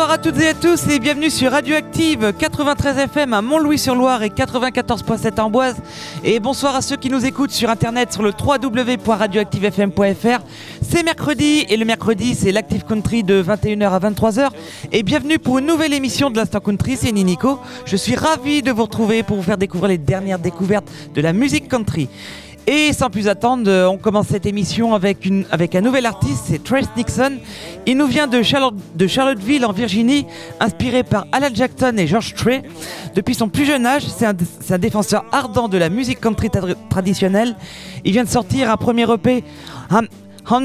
Bonsoir à toutes et à tous et bienvenue sur Radioactive 93 FM à Mont-Louis-sur-Loire et 94.7 Amboise. Et bonsoir à ceux qui nous écoutent sur internet sur le www.radioactivefm.fr. C'est mercredi et le mercredi c'est l'Active Country de 21h à 23h. Et bienvenue pour une nouvelle émission de l'Instant Country, c'est Nico. Je suis ravi de vous retrouver pour vous faire découvrir les dernières découvertes de la musique country. Et sans plus attendre, on commence cette émission avec un nouvel artiste, c'est Trace Nixon. Il nous vient de Charlottesville en Virginie, inspiré par Alan Jackson et George Strait. Depuis son plus jeune âge, c'est un défenseur ardent de la musique country traditionnelle. Il vient de sortir un premier EP, Hand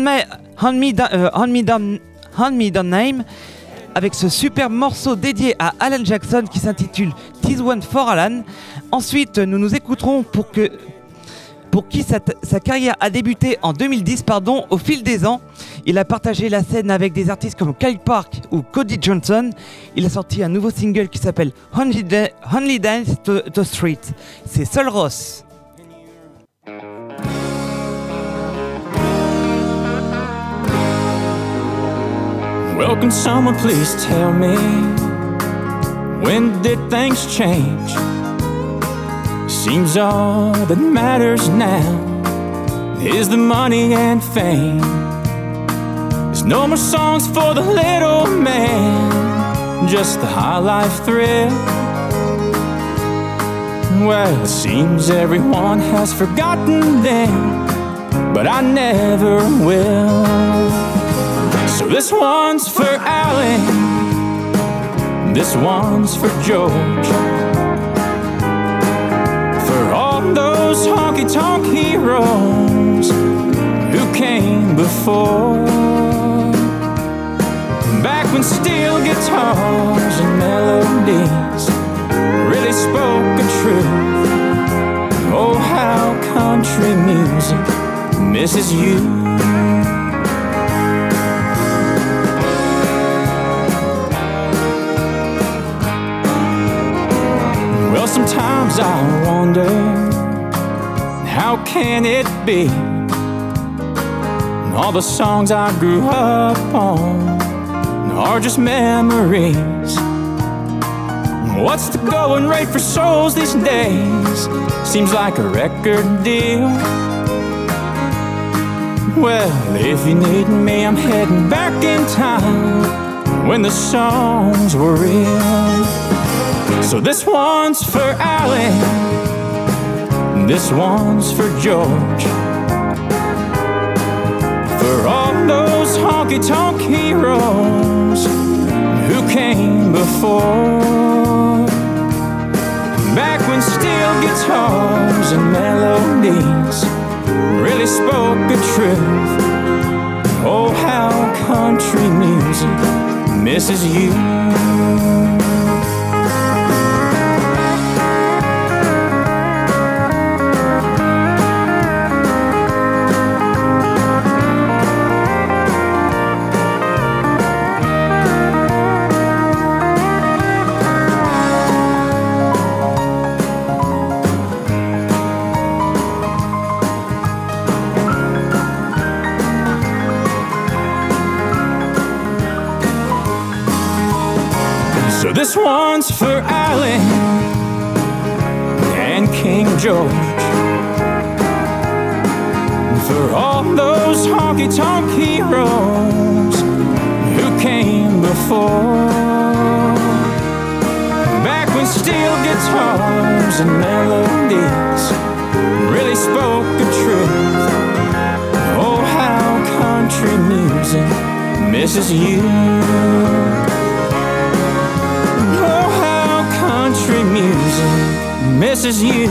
Me Down Name, avec ce superbe morceau dédié à Alan Jackson qui s'intitule This One for Alan. Ensuite, nous nous écouterons pour qui sa carrière a débuté en 2010 au fil des ans. Il a partagé la scène avec des artistes comme Kyle Park ou Cody Johnson. Il a sorti un nouveau single qui s'appelle Only Dance to Street. C'est Sol Ross. Well, can someone please tell me, when did things change? Seems all that matters now is the money and fame. There's no more songs for the little man, just the high life thrill. Well, it seems everyone has forgotten them, but I never will. So this one's for Alan, this one's for George, those honky-tonk heroes who came before, back when steel guitars and melodies really spoke a truth. Oh, how country music misses you. Well, sometimes I wonder, how can it be all the songs I grew up on are just memories? What's the going rate for souls these days? Seems like a record deal. Well, if you need me, I'm heading back in time when the songs were real. So this one's for Alan, this one's for George, for all those honky-tonk heroes who came before, back when steel guitars and melodies really spoke the truth. Oh, how country music misses you. This one's for Alan and King George, for all those honky-tonk heroes who came before, back when steel guitars and melodies really spoke the truth. Oh, how country music misses you. Country music misses you.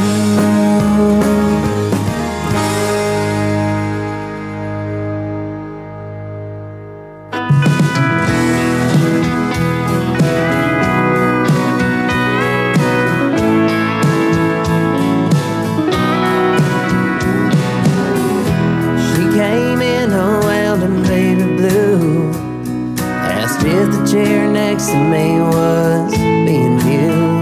She came in all wild and baby blue, asked if the chair next to me was being used.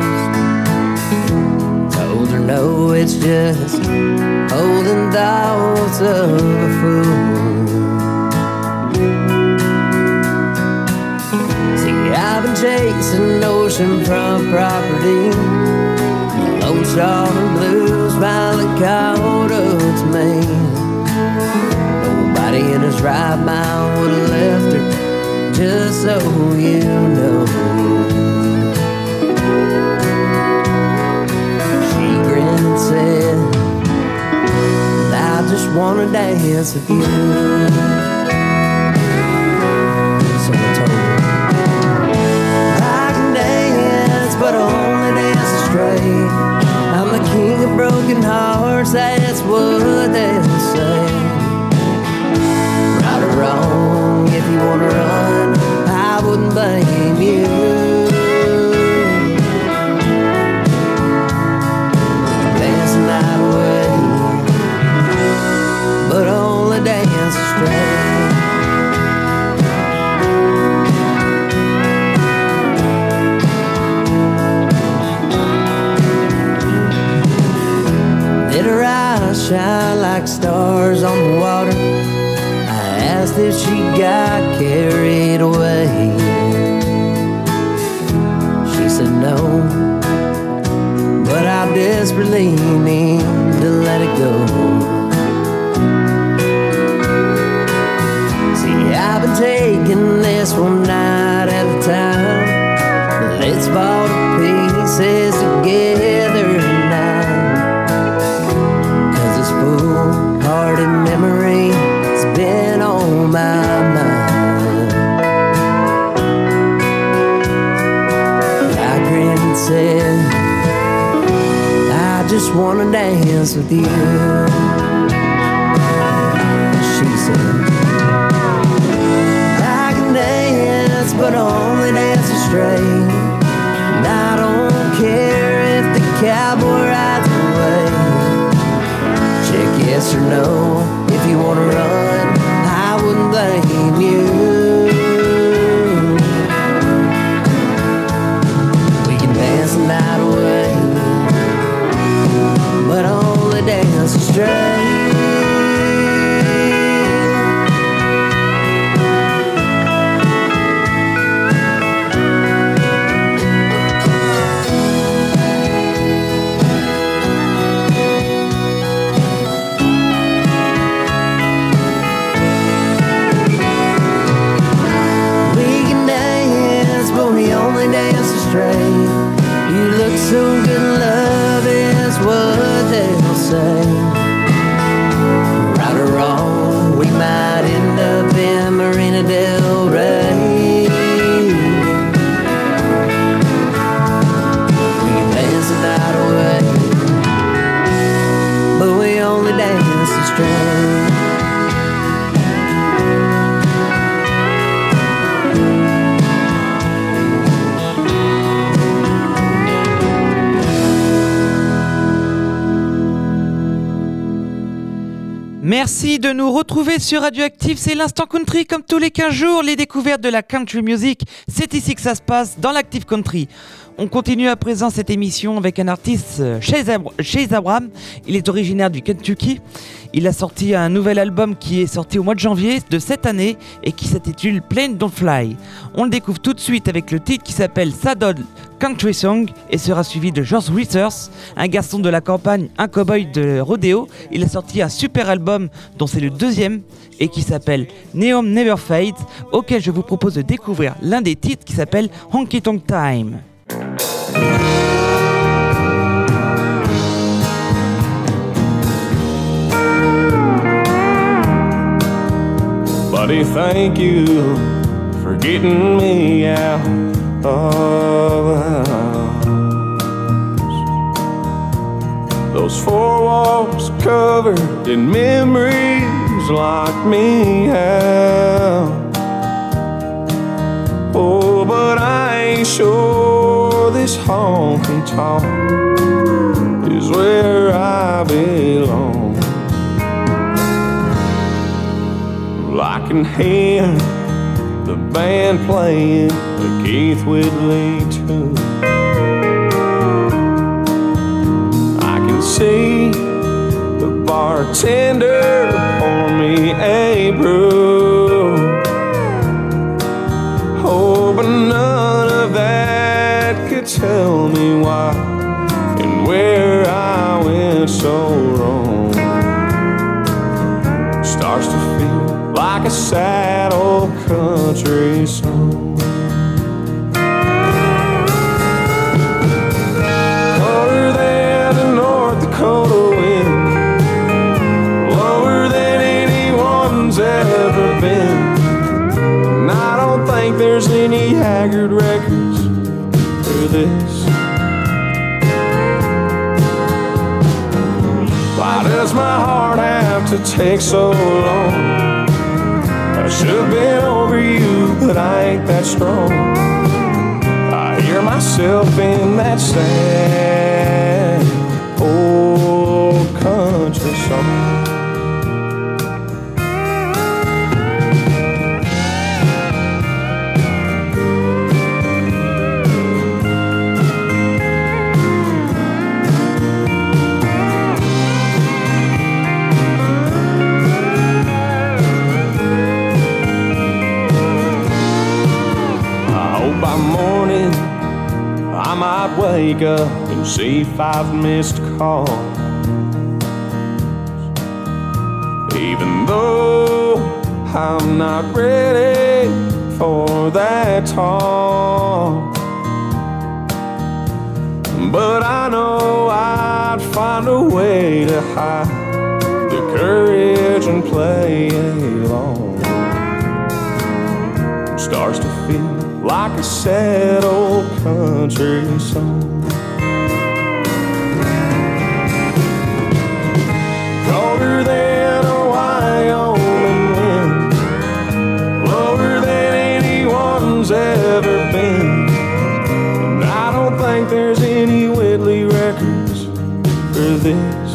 No, it's just holding thoughts of a fool. See, I've been chasing oceanfront property. Lone Star Blues by Lakota to Maine. Nobody in his right mind would have left her, just so you know. She grinned and said, I just wanna dance with you. So I told her, I can dance, but I only dance straight. I'm the king of broken hearts, that's what they'll say. Right or wrong, if you wanna run, I wouldn't blame you. Dance the night away, but only dance straight. Let her eyes shine like stars on the water. I asked if she got carried away. She said no, but I desperately need to let it go. I've been taking this one night at a time. Let's fall to pieces together tonight. 'Cause this full-hearted memory has been on my mind. I grinned and said, I just wanna dance with you. She said, but only dancing straight. And I don't care if the cowboy rides away. Check yes or no. If you wanna run, I wouldn't blame you. We can dance the night away, but only dancing straight. You look so good, love is what they'll say. Right or wrong, we might end up in Marina del Rey. We can dance the night away, but we only dance the straight. Merci de nous retrouver sur Radioactive, c'est l'Instant Country comme tous les 15 jours, les découvertes de la country music, c'est ici que ça se passe dans l'Active Country. On continue à présent cette émission avec un artiste, Chase Abraham, il est originaire du Kentucky, il a sorti un nouvel album qui est sorti au mois de janvier de cette année et qui s'intitule Plane Don't Fly. On le découvre tout de suite avec le titre qui s'appelle Saddle Country Song et sera suivi de George Withers, un garçon de la campagne, un cowboy de rodéo. Il a sorti un super album dont c'est le deuxième et qui s'appelle Neon Never Fades, auquel je vous propose de découvrir l'un des titres qui s'appelle Honky Tonk Time. Buddy, thank you for getting me out of the house. Those four walls covered in memories lock me out. Oh, but I ain't sure this honky tonk is where I belong. I can hear the band playing a Keith Whitley tune. I can see the bartender pour me a brew. Oh, but none of so wrong. Starts to feel like a sad old country song. Colder than the North Dakota wind, lower than anyone's ever been. And I don't think there's any Haggard records for this. Why does my heart have to take so long? I should have been over you, but I ain't that strong. I hear myself in that sad old country song. By morning, I might wake up and see 5 missed calls. Even though I'm not ready for that talk, but I know I'd find a way to hide the courage and play along. It starts to feel like a sad old country song. Colder than a Wyoming wind, lower than anyone's ever been. And I don't think there's any Whitley records for this.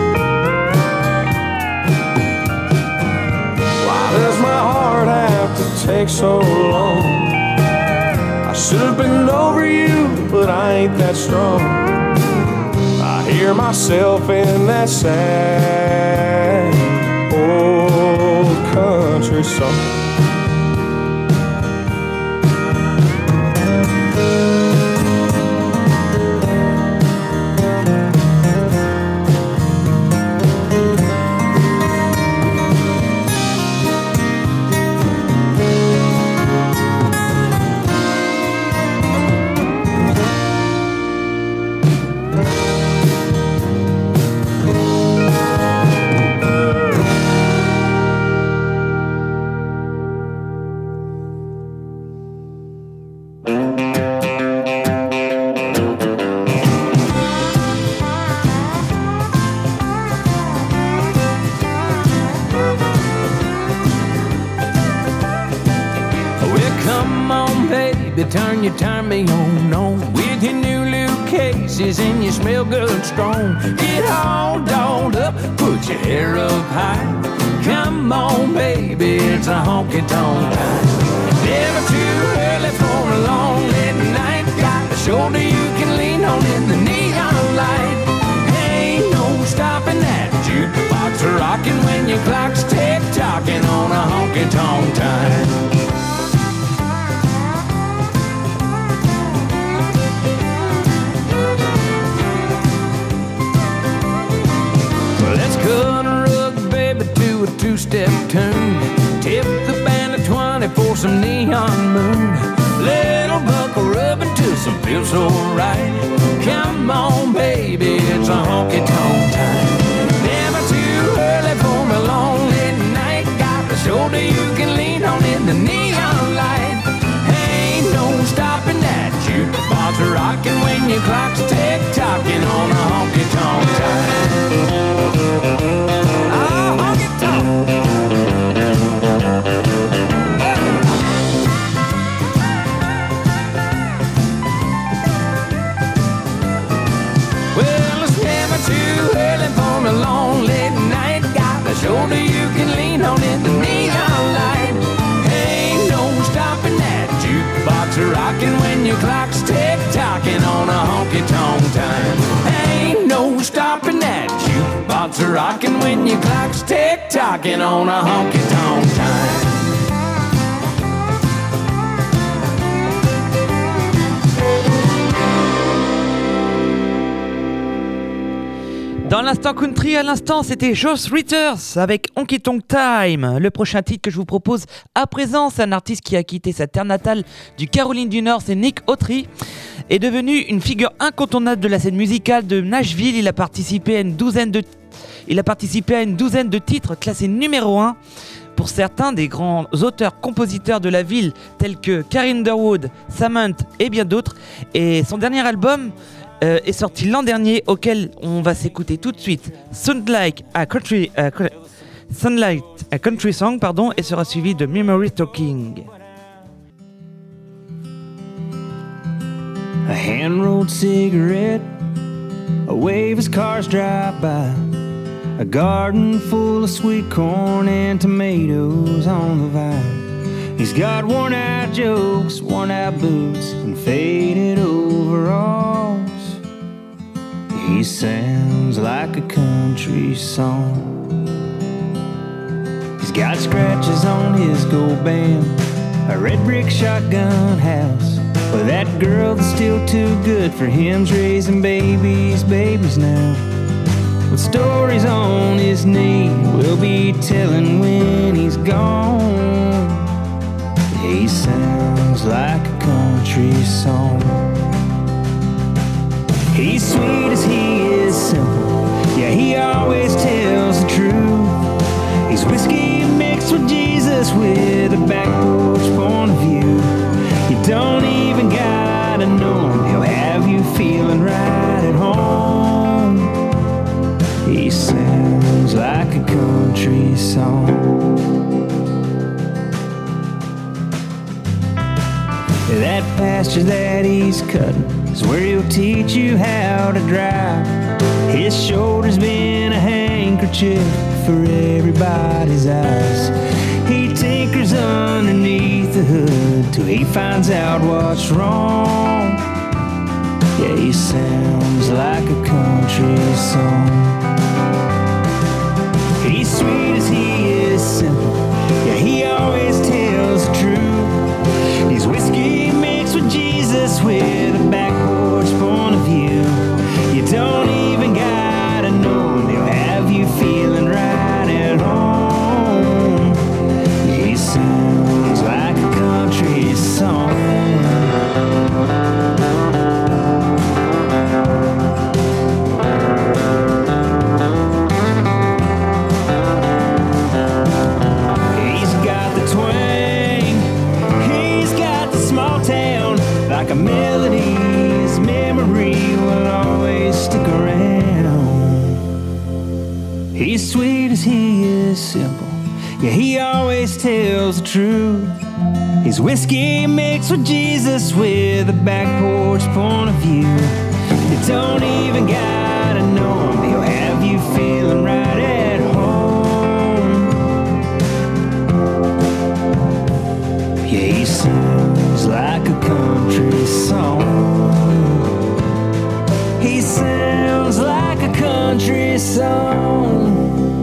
Why does my heart have to take so long? I should have been over you, but I ain't that strong. I hear myself in that sad old country song. Turn me on with your new Luke cases and you smell good strong. Get all dolled up, put your hair up high. Come on, baby, it's a honky-tonk time. Never too early for a long late night. Got a shoulder you can lean on in the neon light. Ain't no stopping that jukebox rocking when your clock's tick-tocking on a honky-tonk time. Cut a rug, baby, to a two-step tune. Tip the band of 20 for some neon moon. Little buckle rubbing to some feel so right. Come on, baby, it's a honky-tonk time. Never too early for a long late night. Got the shoulder you can lean on in the neon light. Ain't no stopping that jukebox rocking when your clock's tick-tocking on a honky-tonk time. Well, it's never too early for a long late night. Got the shoulder you can lean on in the neon light. Ain't no stopping that jukebox rocking when your clock's tick-tocking on a honky-tonk time. Ain't no stopping that jukebox rocking when your clock's tick-tocking on a honky-tonk time. Dans l'instant country, à l'instant, c'était Josh Ritters avec Honky Tonk Time. Le prochain titre que je vous propose à présent, c'est un artiste qui a quitté sa terre natale du Caroline du Nord, c'est Nick Autry. Est devenu une figure incontournable de la scène musicale de Nashville. Il a participé à une douzaine de titres classés numéro 1 pour certains des grands auteurs-compositeurs de la ville tels que Carrie Underwood, Samant et bien d'autres. Et son dernier album est sorti l'an dernier, auquel on va s'écouter tout de suite Sound Like a Country Song, et sera suivi de Memory Talking. A hand-rolled cigarette, a wave as cars drive by, a garden full of sweet corn and tomatoes on the vine. He's got worn-out jokes, worn-out boots, and faded overalls. He sounds like a country song. He's got scratches on his gold band, a red brick shotgun house, but that girl that's still too good for him's raising babies now. With stories on his knee we'll be telling when he's gone. He sounds like a country song. He's sweet as he is simple, yeah, he always tells the truth. He's whiskey mixed with Jesus with a back porch point of view. You don't even gotta know him, he'll have you feeling right at home. He sounds like a country song. That pasture that he's cutting is where he'll teach you how to drive. His shoulder's been a handkerchief for everybody's eyes. He tinkers underneath the hood till he finds out what's wrong. Yeah, he sounds like a country song. He's sweet as he is simple, yeah, he always tells the truth. He's whiskey mixed with Jesus with a back porch point of view. You don't even gotta know him, he'll have you feeling right at home. He sounds like a country song. Like a melody, his memory will always stick around. He's sweet as he is simple, yeah, he always tells the truth. He's whiskey mixed with Jesus with a back porch point of view. You don't even gotta know him, he'll have you feeling right at home. Yeah, he sounds like a country song. He sounds like a country song.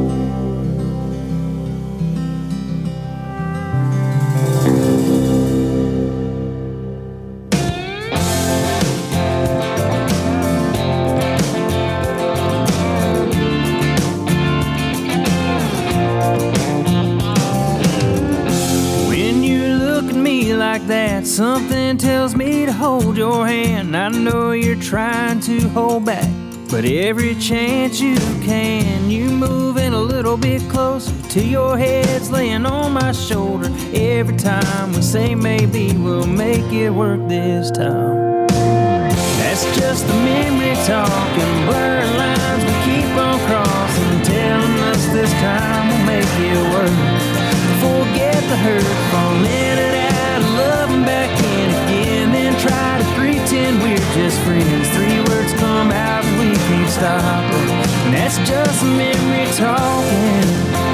That something tells me to hold your hand. I know you're trying to hold back, but every chance you can, you moving a little bit closer till your head's laying on my shoulder. Every time we say maybe we'll make it work this time. That's just the memory talking, blurring lines we keep on crossing, telling us this time we'll make it work. Forget the hurt, fall in and out, loving back in again, then try to pretend we're just friends. 3 words come out and we can't stop it, and that's just memory talking.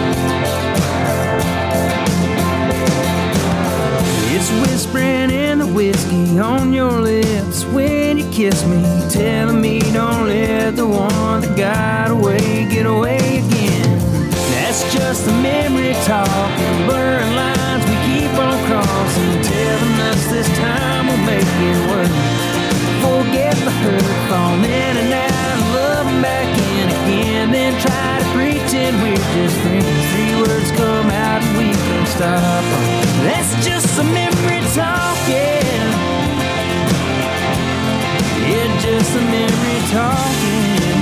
It's whispering in the whiskey on your lips when you kiss me, telling me don't let the one that got away get away again. That's just the memory talking, blurring lines we keep on crossing, telling us this time we'll make it work. Forget the hurt, fall in and out, loving back in again. we're just friends. 3 words come out and we can't stop. That's just a memory talking. Yeah, just a memory talking.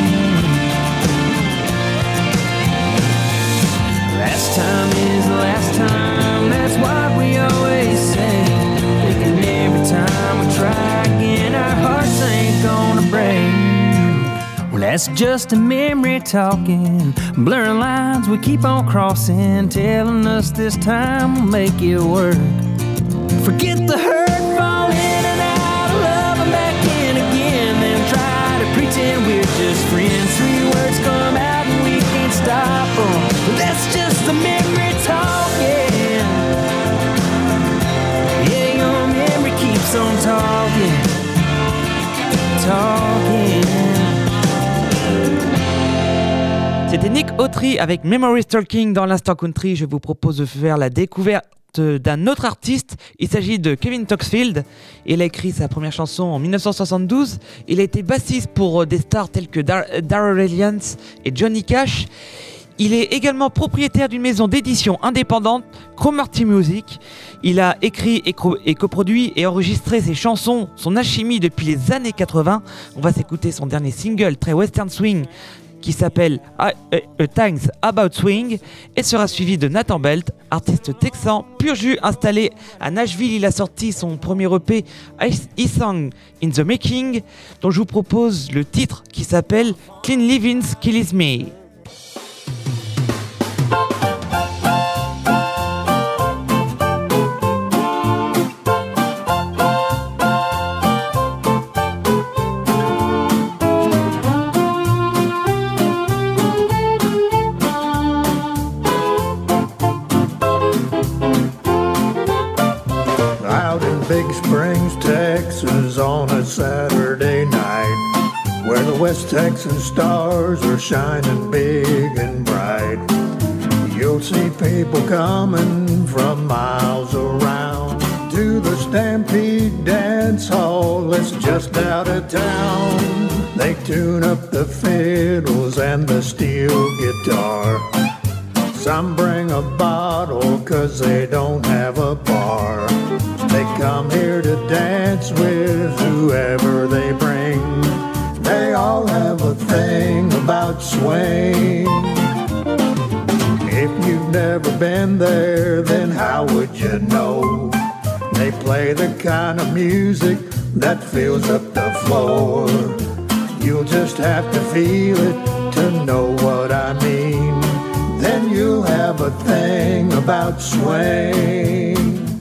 Last time is the last time, that's what we always say. Thinking every time we try again, our hearts ain't gonna break. Well, that's just a memory talking. Blurring lines we keep on crossing, telling us this time we'll make it work. Forget the hurt, fall in and out of love and back in again, then try to pretend we're just friends. 3 words come out and we can't stop them. That's just a memory talking. Yeah, your memory keeps on talking, talking. C'était Nick Autry avec Memory Talking dans l'Instant Country. Je vous propose de faire la découverte d'un autre artiste. Il s'agit de Kevin Toxfield. Il a écrit sa première chanson en 1972. Il a été bassiste pour des stars telles que Darrell Williams et Johnny Cash. Il est également propriétaire d'une maison d'édition indépendante, Cromarty Music. Il a écrit et coproduit et enregistré ses chansons, son alchimie depuis les années 80. On va s'écouter son dernier single, très western swing, qui s'appelle A Things About Swing, et sera suivi de Nathan Belt, artiste texan pur jus installé à Nashville. Il a sorti son premier EP E-Song in the Making, dont je vous propose le titre qui s'appelle Clean Living's Kills Me. On a Saturday night, where the West Texas stars are shining big and bright, you'll see people coming from miles around to the Stampede Dance Hall. It's just out of town. They tune up the fiddles and the steel guitar. Some bring a bottle 'cause they don't have a bar. They come here to dance with whoever they bring. They all have a thing about swing. If you've never been there, then how would you know? They play the kind of music that fills up the floor. You'll just have to feel it to know what I mean. Then you'll have a thing about swing.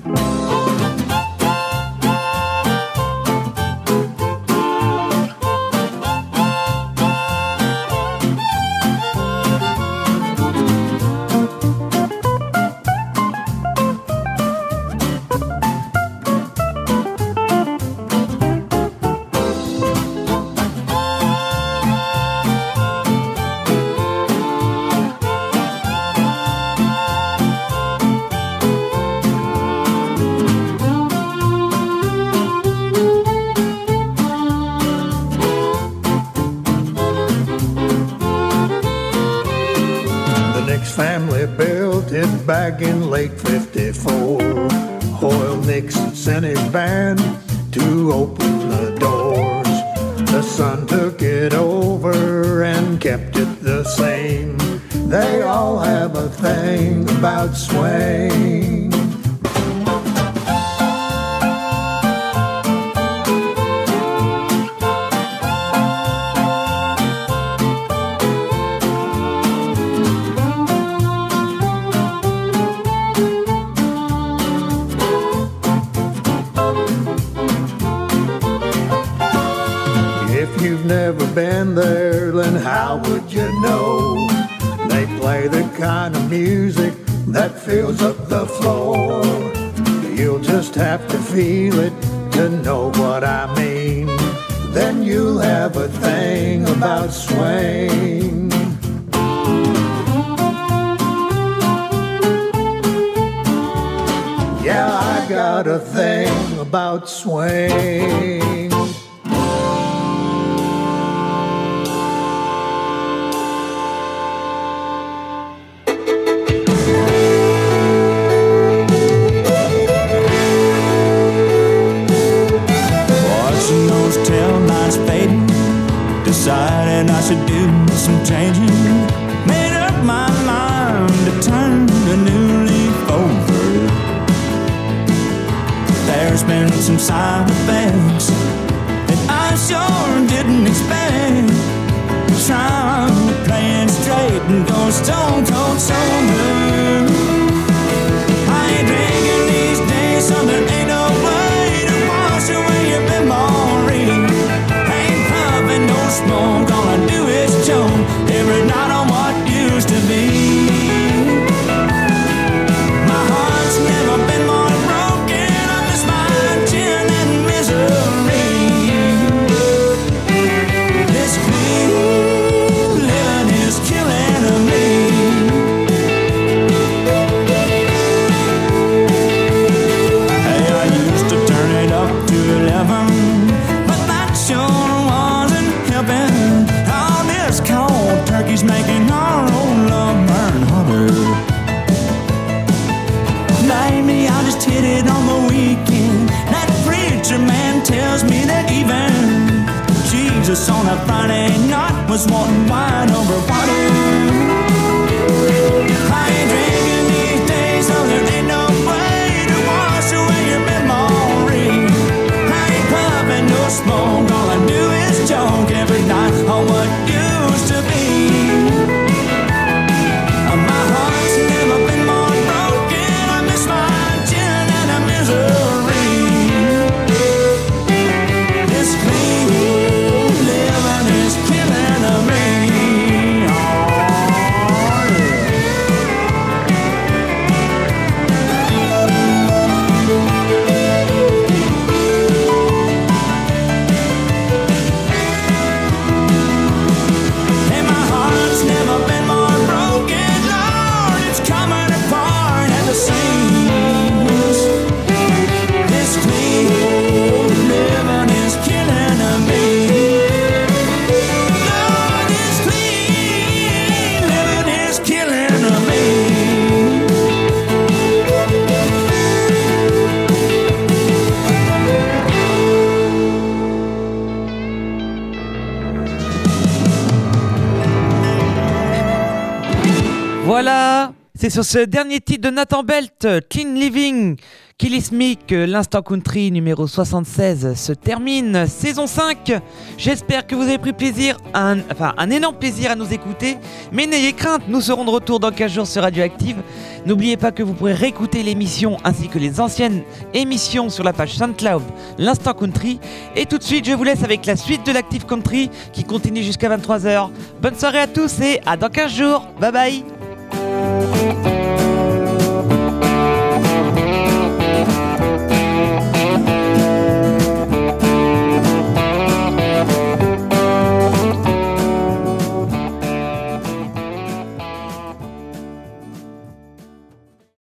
Back in late 54, Hoyle Nixon sent his band to open the doors. The son took it over and kept it the same. They all have a thing about swing. Been there, then how would you know? They play the kind of music that fills up the floor. You'll just have to feel it to know what I mean. Then you'll have a thing about swing. Yeah, I got a thing about swing. some side effects that I sure didn't expect. Trying to play it straight and go stone cold sober. I ain't drinking these days, so there ain't no way to wash away your memory. I ain't puffing no smoke, all I do is choke every night on what used to be. My heart's never been more broken. I miss my gin and misery. This clean living is killing me. Hey, I used to turn it up to 11, but that sure wasn't helping. All this cold turkey's making our old love burn hotter. Maybe I just hit it on the weekend. That preacher man tells me that even Jesus on a Friday night was wanting wine over water. I ain't drinking these days, so there ain't no way to wash away your memory. I ain't puffing no smoke, all I do is joke every night on what used to be. My heart's never been more broken. I miss my gin and a misery. This clean living is killing me. Oh, hey, my heart's never been more broken. Lord, it's coming apart at the seams. This clean living is killing me. Lord, this clean living is killing me. Voilà, c'est sur ce dernier titre de Nathan Belt, Clean Living, Killy Smith, que l'Instant Country numéro 76 se termine, saison 5. J'espère que vous avez pris plaisir, un énorme plaisir à nous écouter, mais n'ayez crainte, nous serons de retour dans 15 jours sur Radioactive. N'oubliez pas que vous pourrez réécouter l'émission ainsi que les anciennes émissions sur la page SoundCloud, l'Instant Country. Et tout de suite, je vous laisse avec la suite de l'Active Country qui continue jusqu'à 23h. Bonne soirée à tous et à dans 15 jours. Bye bye.